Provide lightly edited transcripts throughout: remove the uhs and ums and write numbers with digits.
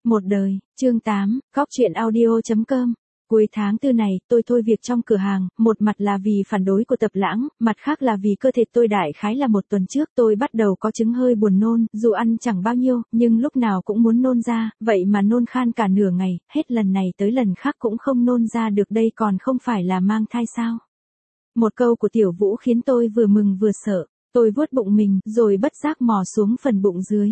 Một đời, chương 8, Góc truyện audio.com. Cuối tháng 4 này, tôi thôi việc trong cửa hàng, một mặt là vì phản đối của Tập Lãng, mặt khác là vì cơ thể tôi đại khái là một tuần trước tôi bắt đầu có chứng hơi buồn nôn, dù ăn chẳng bao nhiêu, nhưng lúc nào cũng muốn nôn ra, vậy mà nôn khan cả nửa ngày, hết lần này tới lần khác cũng không nôn ra được, đây còn không phải là mang thai sao. Một câu của Tiểu Vũ khiến tôi vừa mừng vừa sợ, tôi vuốt bụng mình, rồi bất giác mò xuống phần bụng dưới.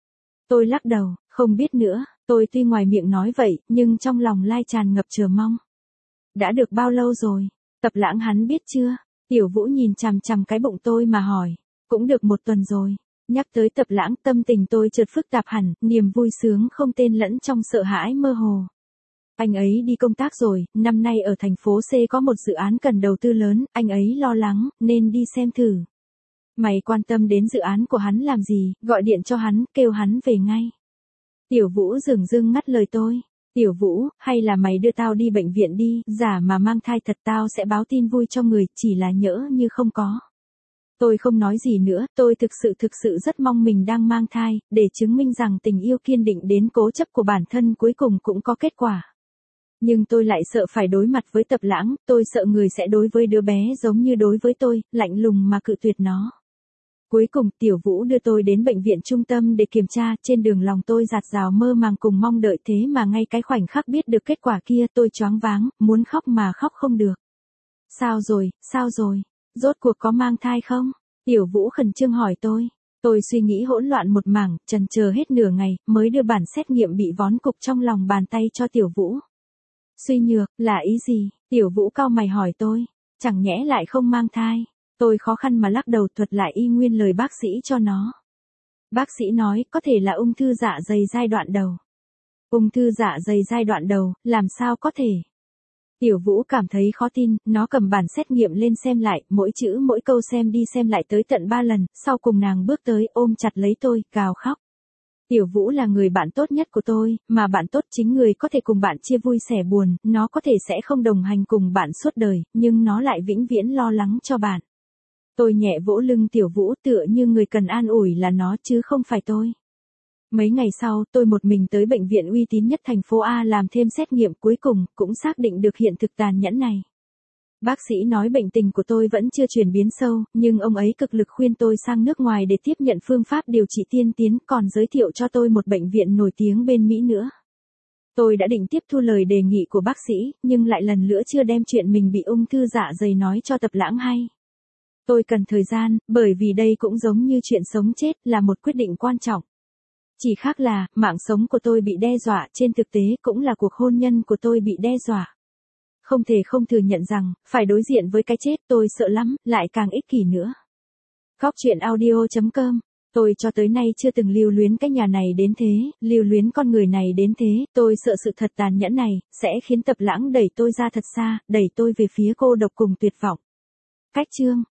Tôi lắc đầu, không biết nữa, tôi tuy ngoài miệng nói vậy, nhưng trong lòng lai tràn ngập chờ mong. Đã được bao lâu rồi? Tập Lãng hắn biết chưa? Tiểu Vũ nhìn chằm chằm cái bụng tôi mà hỏi. Cũng được một tuần rồi. Nhắc tới Tập Lãng, tâm tình tôi chợt phức tạp hẳn, niềm vui sướng không tên lẫn trong sợ hãi mơ hồ. Anh ấy đi công tác rồi, năm nay ở thành phố C có một dự án cần đầu tư lớn, anh ấy lo lắng, nên đi xem thử. Mày quan tâm đến dự án của hắn làm gì, gọi điện cho hắn, kêu hắn về ngay. Tiểu Vũ dửng dưng ngắt lời tôi. Tiểu Vũ, hay là mày đưa tao đi bệnh viện đi, giả mà mang thai thật tao sẽ báo tin vui cho người, chỉ là nhỡ như không có. Tôi không nói gì nữa, tôi thực sự rất mong mình đang mang thai, để chứng minh rằng tình yêu kiên định đến cố chấp của bản thân cuối cùng cũng có kết quả. Nhưng tôi lại sợ phải đối mặt với Tập Lãng, tôi sợ người sẽ đối với đứa bé giống như đối với tôi, lạnh lùng mà cự tuyệt nó. Cuối cùng, Tiểu Vũ đưa tôi đến bệnh viện trung tâm để kiểm tra, trên đường lòng tôi dạt dào mơ màng cùng mong đợi, thế mà ngay cái khoảnh khắc biết được kết quả kia tôi choáng váng, muốn khóc mà khóc không được. Sao rồi, rốt cuộc có mang thai không? Tiểu Vũ khẩn trương hỏi tôi. Tôi suy nghĩ hỗn loạn một mảng, chần chờ hết nửa ngày, mới đưa bản xét nghiệm bị vón cục trong lòng bàn tay cho Tiểu Vũ. Suy nhược, là ý gì? Tiểu Vũ cau mày hỏi tôi. Chẳng nhẽ lại không mang thai? Tôi khó khăn mà lắc đầu, thuật lại y nguyên lời bác sĩ cho nó. Bác sĩ nói, có thể là ung thư dạ dày giai đoạn đầu. Ung thư dạ dày giai đoạn đầu, làm sao có thể? Tiểu Vũ cảm thấy khó tin, nó cầm bản xét nghiệm lên xem lại, mỗi chữ mỗi câu xem đi xem lại tới tận 3 lần, sau cùng nàng bước tới, ôm chặt lấy tôi, gào khóc. Tiểu Vũ là người bạn tốt nhất của tôi, mà bạn tốt chính người có thể cùng bạn chia vui sẻ buồn, nó có thể sẽ không đồng hành cùng bạn suốt đời, nhưng nó lại vĩnh viễn lo lắng cho bạn. Tôi nhẹ vỗ lưng Tiểu Vũ, tựa như người cần an ủi là nó chứ không phải tôi. Mấy ngày sau, tôi một mình tới bệnh viện uy tín nhất thành phố A làm thêm xét nghiệm, cuối cùng cũng xác định được hiện thực tàn nhẫn này. Bác sĩ nói bệnh tình của tôi vẫn chưa chuyển biến sâu, nhưng ông ấy cực lực khuyên tôi sang nước ngoài để tiếp nhận phương pháp điều trị tiên tiến, còn giới thiệu cho tôi một bệnh viện nổi tiếng bên Mỹ nữa. Tôi đã định tiếp thu lời đề nghị của bác sĩ, nhưng lại lần nữa chưa đem chuyện mình bị ung thư dạ dày nói cho Tập Lãng hay. Tôi cần thời gian, bởi vì đây cũng giống như chuyện sống chết, là một quyết định quan trọng. Chỉ khác là, mạng sống của tôi bị đe dọa, trên thực tế cũng là cuộc hôn nhân của tôi bị đe dọa. Không thể không thừa nhận rằng, phải đối diện với cái chết, tôi sợ lắm, lại càng ích kỷ nữa. Góc truyện audio.com. Tôi cho tới nay chưa từng lưu luyến cái nhà này đến thế, lưu luyến con người này đến thế, tôi sợ sự thật tàn nhẫn này, sẽ khiến Tập Lãng đẩy tôi ra thật xa, đẩy tôi về phía cô độc cùng tuyệt vọng. Cách chương